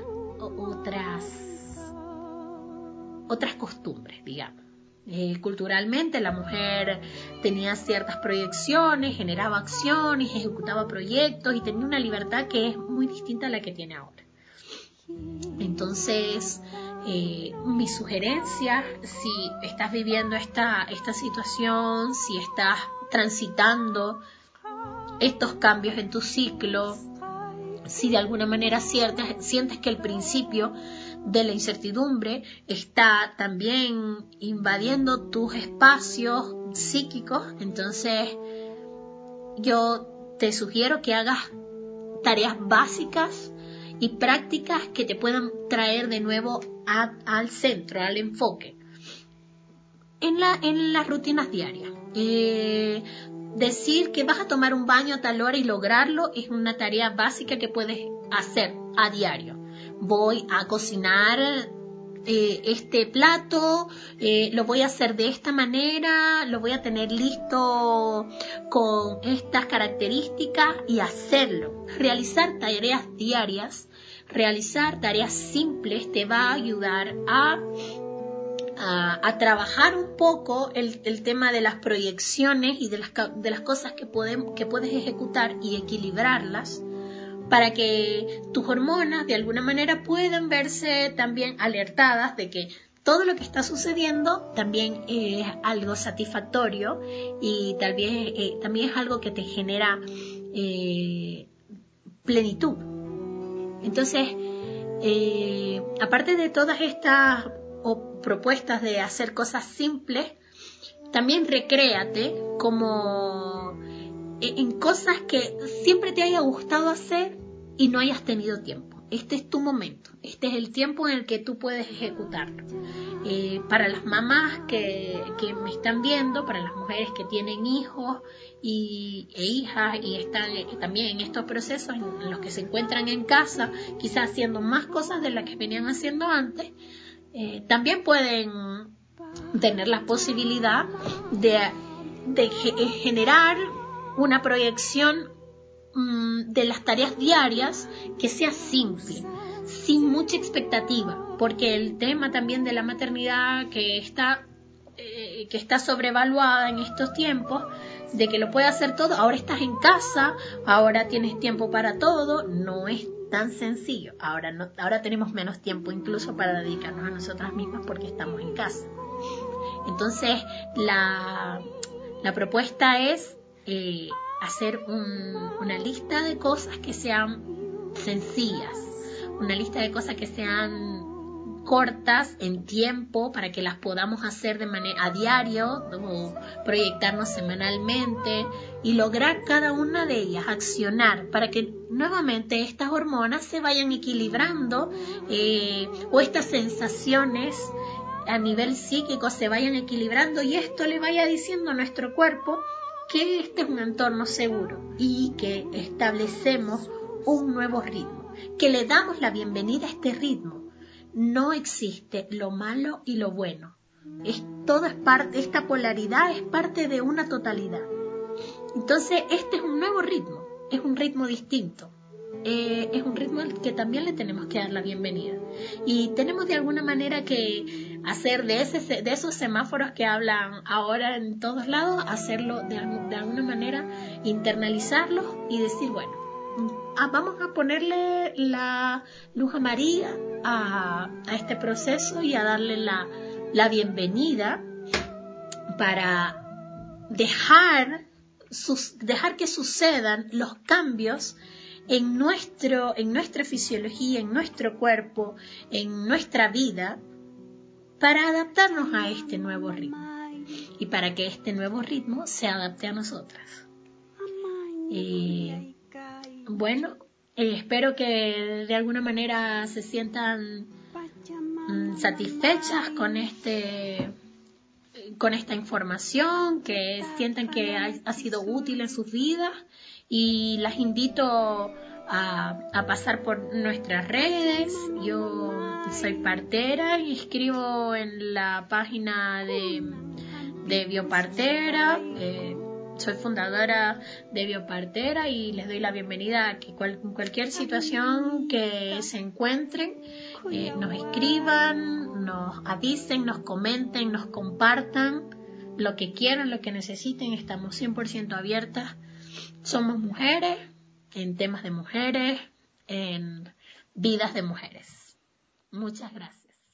costumbres, digamos. Culturalmente la mujer tenía ciertas proyecciones, generaba acciones, ejecutaba proyectos y tenía una libertad que es muy distinta a la que tiene ahora. Entonces, mi sugerencia, si estás viviendo esta situación, si estás transitando estos cambios en tu ciclo, si de alguna manera sientes que el principio de la incertidumbre está también invadiendo tus espacios psíquicos, entonces yo te sugiero que hagas tareas básicas y prácticas que te puedan traer de nuevo al centro, al enfoque, en las rutinas diarias. Decir que vas a tomar un baño a tal hora y lograrlo es una tarea básica que puedes hacer a diario. Voy a cocinar este plato, lo voy a hacer de esta manera, lo voy a tener listo con estas características y hacerlo. Realizar tareas diarias, realizar tareas simples te va a ayudar a trabajar un poco el tema de las proyecciones y de las cosas que puedes ejecutar y equilibrarlas para que tus hormonas de alguna manera puedan verse también alertadas de que todo lo que está sucediendo también es algo satisfactorio y también es algo que te genera plenitud. Entonces, aparte de todas estas propuestas de hacer cosas simples, también recréate como en cosas que siempre te haya gustado hacer y no hayas tenido tiempo. Este es tu momento, este es el tiempo en el que tú puedes ejecutarlo. Para las mamás que me están viendo, para las mujeres que tienen hijos e hijas y están también en estos procesos en los que se encuentran en casa, quizás haciendo más cosas de las que venían haciendo antes, también pueden tener la posibilidad de generar una proyección de las tareas diarias que sea simple, sin mucha expectativa, porque el tema también de la maternidad que está sobrevaluada en estos tiempos, de que lo puedes hacer todo, ahora estás en casa, ahora tienes tiempo para todo, no es tan sencillo. Ahora tenemos menos tiempo incluso para dedicarnos a nosotras mismas porque estamos en casa. Entonces la propuesta es hacer una lista de cosas que sean sencillas, una lista de cosas que sean cortas en tiempo para que las podamos hacer de manera a diario o proyectarnos semanalmente y lograr cada una de ellas, accionar para que nuevamente estas hormonas se vayan equilibrando o estas sensaciones a nivel psíquico se vayan equilibrando y esto le vaya diciendo a nuestro cuerpo que este es un entorno seguro y que establecemos un nuevo ritmo, que le damos la bienvenida a este ritmo. No existe lo malo y lo bueno. Todo es parte, esta polaridad es parte de una totalidad. Entonces, este es un nuevo ritmo, es un ritmo distinto. Es un ritmo al que también le tenemos que dar la bienvenida. Y tenemos de alguna manera que hacer de esos semáforos que hablan ahora en todos lados, hacerlo de alguna manera, internalizarlos y decir, bueno, vamos a ponerle la luz amarilla a este proceso y a darle la bienvenida para dejar que sucedan los cambios en nuestra fisiología, en nuestro cuerpo, en nuestra vida, para adaptarnos a este nuevo ritmo y para que este nuevo ritmo se adapte a nosotras. bueno, espero que de alguna manera se sientan satisfechas con esta información, que sientan que ha sido útil en sus vidas, y las invito a pasar por nuestras redes. Yo soy partera y escribo en la página de Biopartera. Soy fundadora de Biopartera y les doy la bienvenida a que cualquier situación que se encuentren, nos escriban, nos avisen, nos comenten, nos compartan lo que quieran, lo que necesiten. Estamos 100% abiertas. Somos mujeres, en temas de mujeres, en vidas de mujeres. Muchas gracias.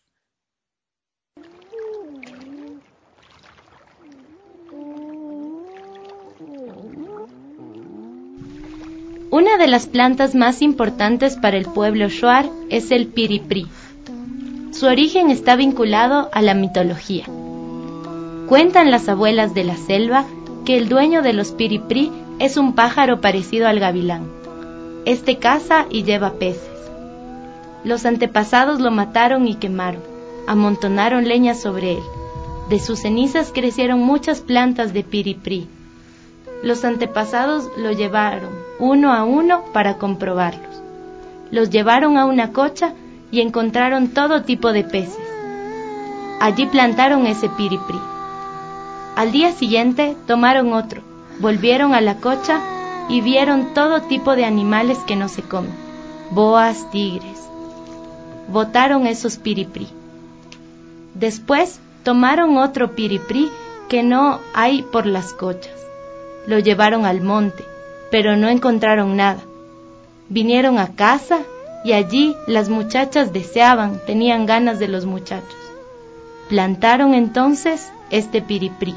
Una de las plantas más importantes para el pueblo Shuar es el piriprí. Su origen está vinculado a la mitología. Cuentan las abuelas de la selva que el dueño de los piriprí es un pájaro parecido al gavilán. Este caza y lleva peces. Los antepasados lo mataron y quemaron, amontonaron leña sobre él. De sus cenizas crecieron muchas plantas de piriprí. Los antepasados lo llevaron uno a uno para comprobarlos. Los llevaron a una cocha y encontraron todo tipo de peces. Allí plantaron ese piriprí. Al día siguiente tomaron otro, volvieron a la cocha y vieron todo tipo de animales que no se comen, boas, tigres. Botaron esos piriprí. Después tomaron otro piriprí que no hay por las cochas. Lo llevaron al monte, pero no encontraron nada. Vinieron a casa y allí las muchachas tenían ganas de los muchachos. Plantaron entonces este piriprí.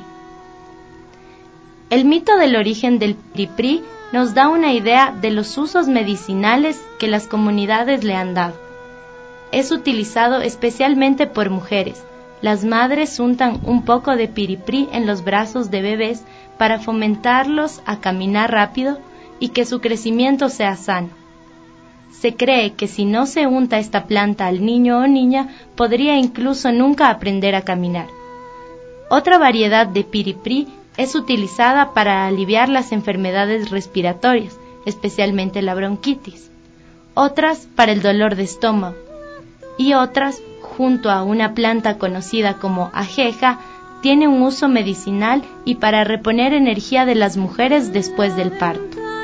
El mito del origen del piriprí nos da una idea de los usos medicinales que las comunidades le han dado. Es utilizado especialmente por mujeres. Las madres untan un poco de piriprí en los brazos de bebés para fomentarlos a caminar rápido y que su crecimiento sea sano. Se cree que si no se unta esta planta al niño o niña, podría incluso nunca aprender a caminar. Otra variedad de piriprí es utilizada para aliviar las enfermedades respiratorias, especialmente la bronquitis. Otras para el dolor de estómago. Y otras, junto a una planta conocida como ajeja, tiene un uso medicinal y para reponer energía de las mujeres después del parto.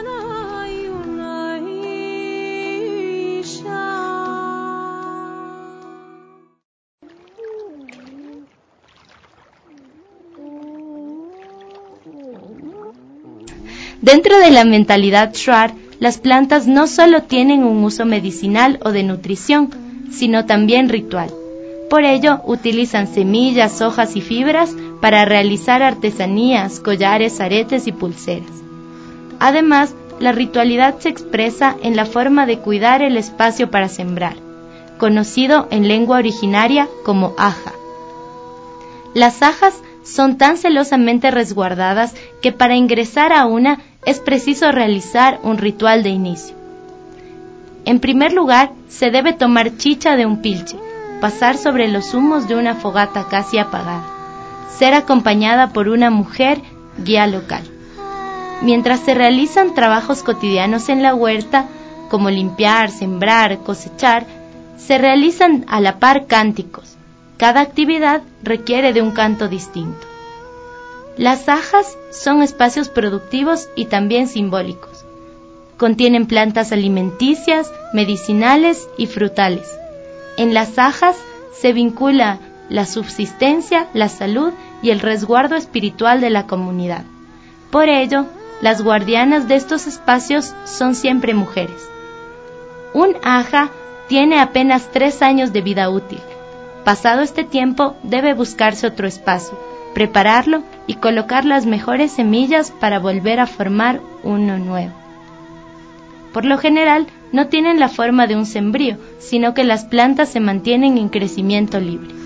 Dentro de la mentalidad Shuar, las plantas no solo tienen un uso medicinal o de nutrición, sino también ritual. Por ello, utilizan semillas, hojas y fibras para realizar artesanías, collares, aretes y pulseras. Además, la ritualidad se expresa en la forma de cuidar el espacio para sembrar, conocido en lengua originaria como aja. Las ajas son tan celosamente resguardadas que para ingresar a una es preciso realizar un ritual de inicio. En primer lugar, se debe tomar chicha de un pilche, pasar sobre los humos de una fogata casi apagada, ser acompañada por una mujer guía local. Mientras se realizan trabajos cotidianos en la huerta, como limpiar, sembrar, cosechar, se realizan a la par cánticos. Cada actividad requiere de un canto distinto. Las ajas son espacios productivos y también simbólicos. Contienen plantas alimenticias, medicinales y frutales. En las ajas se vincula la subsistencia, la salud y el resguardo espiritual de la comunidad. Por ello, las guardianas de estos espacios son siempre mujeres. Un aja tiene apenas 3 años de vida útil. Pasado este tiempo, debe buscarse otro espacio, prepararlo y colocar las mejores semillas para volver a formar uno nuevo. Por lo general, no tienen la forma de un sembrío, sino que las plantas se mantienen en crecimiento libre.